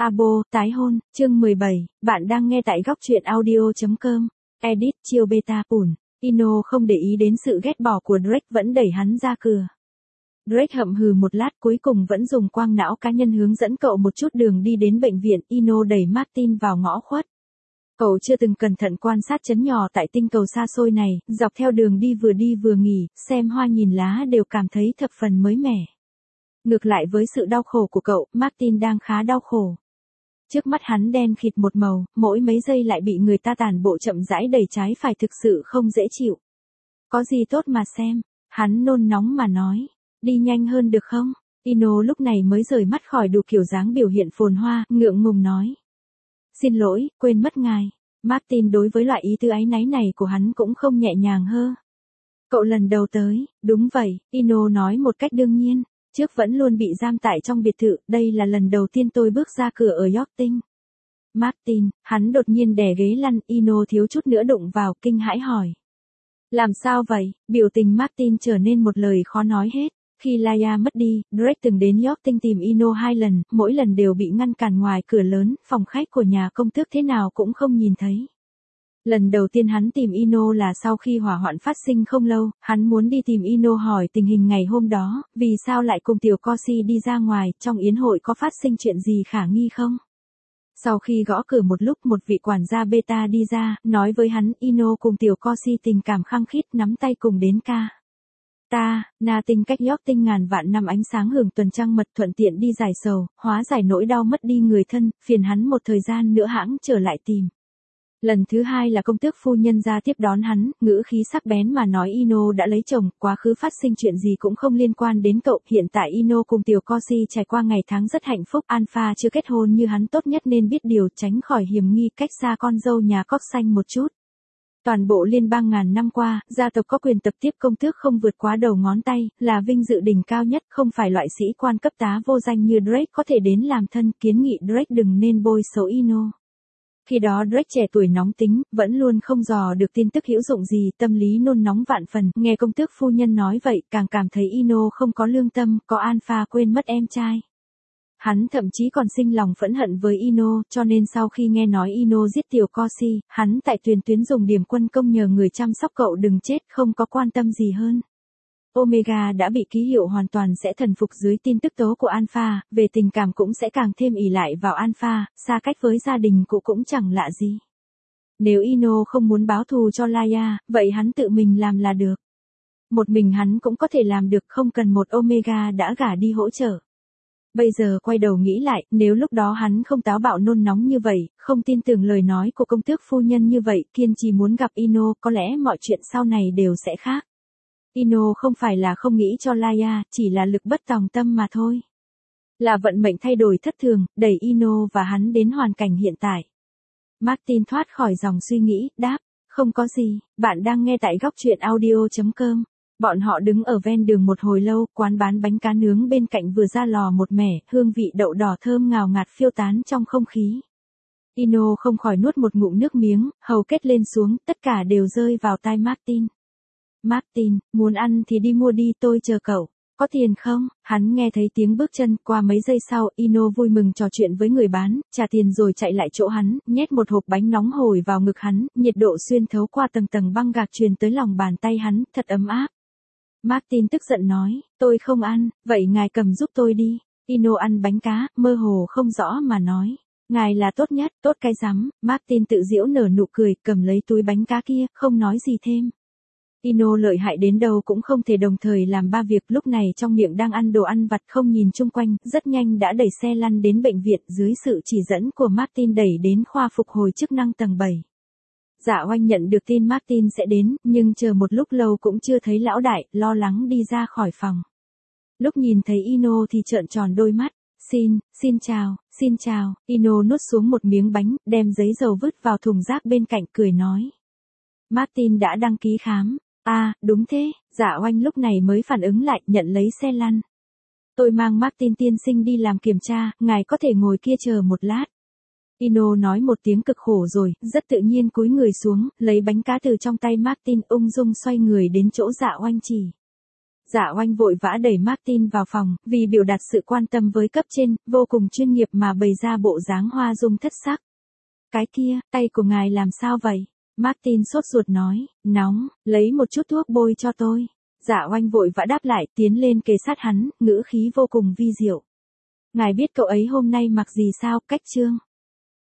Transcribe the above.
Abo, tái hôn, chương 17, bạn đang nghe tại góc truyện audio.com, edit, chiêu beta, ủn. Ino không để ý đến sự ghét bỏ của Drake vẫn đẩy hắn ra cửa. Drake hậm hừ một lát cuối cùng vẫn dùng quang não cá nhân hướng dẫn cậu một chút đường đi đến bệnh viện. Ino đẩy Martin vào ngõ khuất. Cậu chưa từng cẩn thận quan sát trấn nhỏ tại tinh cầu xa xôi này, dọc theo đường đi vừa nghỉ, xem hoa nhìn lá đều cảm thấy thập phần mới mẻ. Ngược lại với sự đau khổ của cậu, Martin đang khá đau khổ. Trước mắt hắn đen khịt một màu, mỗi mấy giây lại bị người ta tàn bộ chậm rãi đẩy trái phải, thực sự không dễ chịu. Có gì tốt mà xem, hắn nôn nóng mà nói, đi nhanh hơn được không? Ino lúc này mới rời mắt khỏi đủ kiểu dáng biểu hiện phồn hoa, ngượng ngùng nói. Xin lỗi, quên mất ngài. Martin đối với loại ý tư áy náy này của hắn cũng không nhẹ nhàng hơ. Cậu lần đầu tới, đúng vậy, Ino nói một cách đương nhiên. Trước vẫn luôn bị giam tại trong biệt thự, đây là lần đầu tiên tôi bước ra cửa ở York Tinh. Martin, hắn đột nhiên đè ghế lăn, Ino thiếu chút nữa đụng vào, kinh hãi hỏi. Làm sao vậy? Biểu tình Martin trở nên một lời khó nói hết. Khi Laia mất đi, Drake từng đến York Tinh tìm Ino 2 lần, mỗi lần đều bị ngăn cản ngoài cửa lớn, phòng khách của nhà công tước thế nào cũng không nhìn thấy. Lần đầu tiên hắn tìm Ino là sau khi hỏa hoạn phát sinh không lâu, hắn muốn đi tìm Ino hỏi tình hình ngày hôm đó, vì sao lại cùng tiểu Corsi đi ra ngoài, trong yến hội có phát sinh chuyện gì khả nghi không? Sau khi gõ cửa một lúc, một vị quản gia beta đi ra, nói với hắn Ino cùng tiểu Corsi tình cảm khăng khít, nắm tay cùng đến ca. Na Tinh cách York Tinh ngàn vạn năm ánh sáng hưởng tuần trăng mật, thuận tiện đi giải sầu, hóa giải nỗi đau mất đi người thân, phiền hắn một thời gian nữa hãng trở lại tìm. Lần thứ hai là công tước phu nhân ra tiếp đón hắn, ngữ khí sắc bén mà nói Ino đã lấy chồng, quá khứ phát sinh chuyện gì cũng không liên quan đến cậu, hiện tại Ino cùng tiểu Corsi trải qua ngày tháng rất hạnh phúc, Alpha chưa kết hôn như hắn tốt nhất nên biết điều, tránh khỏi hiểm nghi, cách xa con dâu nhà cóc xanh một chút. Toàn bộ liên bang ngàn năm qua, gia tộc có quyền tập tiếp công tước không vượt quá đầu ngón tay, là vinh dự đỉnh cao nhất, không phải loại sĩ quan cấp tá vô danh như Drake có thể đến làm thân, kiến nghị Drake đừng nên bôi xấu Ino. Khi đó Drake trẻ tuổi nóng tính, vẫn luôn không dò được tin tức hữu dụng gì, tâm lý nôn nóng vạn phần, nghe công tước phu nhân nói vậy, càng cảm thấy Ino không có lương tâm, có Alpha quên mất em trai. Hắn thậm chí còn sinh lòng phẫn hận với Ino, cho nên sau khi nghe nói Ino giết tiểu Corsi, hắn tại tuyến dùng điểm quân công nhờ người chăm sóc cậu đừng chết, không có quan tâm gì hơn. Omega đã bị ký hiệu hoàn toàn sẽ thần phục dưới tin tức tố của Alpha, về tình cảm cũng sẽ càng thêm ỷ lại vào Alpha, xa cách với gia đình cụ cũng chẳng lạ gì. Nếu Ino không muốn báo thù cho Laia, vậy hắn tự mình làm là được. Một mình hắn cũng có thể làm được, không cần một Omega đã gả đi hỗ trợ. Bây giờ quay đầu nghĩ lại, nếu lúc đó hắn không táo bạo nôn nóng như vậy, không tin tưởng lời nói của công tước phu nhân như vậy, kiên trì muốn gặp Ino, có lẽ mọi chuyện sau này đều sẽ khác. Ino không phải là không nghĩ cho Laia, chỉ là lực bất tòng tâm mà thôi. Là vận mệnh thay đổi thất thường, đẩy Ino và hắn đến hoàn cảnh hiện tại. Martin thoát khỏi dòng suy nghĩ, đáp, không có gì, bạn đang nghe tại góc truyện audio.com. Bọn họ đứng ở ven đường một hồi lâu, quán bán bánh cá nướng bên cạnh vừa ra lò một mẻ, hương vị đậu đỏ thơm ngào ngạt phiêu tán trong không khí. Ino không khỏi nuốt một ngụm nước miếng, hầu kết lên xuống, tất cả đều rơi vào tai Martin. Martin, muốn ăn thì đi mua đi, tôi chờ cậu. Có tiền không? Hắn nghe thấy tiếng bước chân, qua mấy giây sau, Ino vui mừng trò chuyện với người bán, trả tiền rồi chạy lại chỗ hắn, nhét một hộp bánh nóng hổi vào ngực hắn, nhiệt độ xuyên thấu qua tầng tầng băng gạc truyền tới lòng bàn tay hắn, thật ấm áp. Martin tức giận nói, tôi không ăn, vậy ngài cầm giúp tôi đi. Ino ăn bánh cá, mơ hồ không rõ mà nói. Ngài là tốt nhất, tốt cái rắm. Martin tự giễu nở nụ cười, cầm lấy túi bánh cá kia, không nói gì thêm. Ino lợi hại đến đâu cũng không thể đồng thời làm ba việc, lúc này trong miệng đang ăn đồ ăn vặt không nhìn chung quanh, rất nhanh đã đẩy xe lăn đến bệnh viện, dưới sự chỉ dẫn của Martin đẩy đến khoa phục hồi chức năng tầng 7. Dạ Oanh nhận được tin Martin sẽ đến, nhưng chờ một lúc lâu cũng chưa thấy lão đại, lo lắng đi ra khỏi phòng. Lúc nhìn thấy Ino thì trợn tròn đôi mắt, xin chào, Ino nuốt xuống một miếng bánh, đem giấy dầu vứt vào thùng rác bên cạnh, cười nói. Martin đã đăng ký khám, đúng thế, Dạ Oanh lúc này mới phản ứng lại, nhận lấy xe lăn. Tôi mang Martin tiên sinh đi làm kiểm tra, ngài có thể ngồi kia chờ một lát. Ino nói một tiếng cực khổ rồi, rất tự nhiên cúi người xuống, lấy bánh cá từ trong tay Martin, ung dung xoay người đến chỗ Dạ Oanh chỉ. Dạ Oanh vội vã đẩy Martin vào phòng, vì biểu đạt sự quan tâm với cấp trên, vô cùng chuyên nghiệp mà bày ra bộ dáng hoa dung thất sắc. Cái kia, tay của ngài làm sao vậy? Martin sốt ruột nói, nóng, lấy một chút thuốc bôi cho tôi. Dạ Oanh vội vã đáp lại, tiến lên kề sát hắn, ngữ khí vô cùng vi diệu. Ngài biết cậu ấy hôm nay mặc gì sao, cách trương.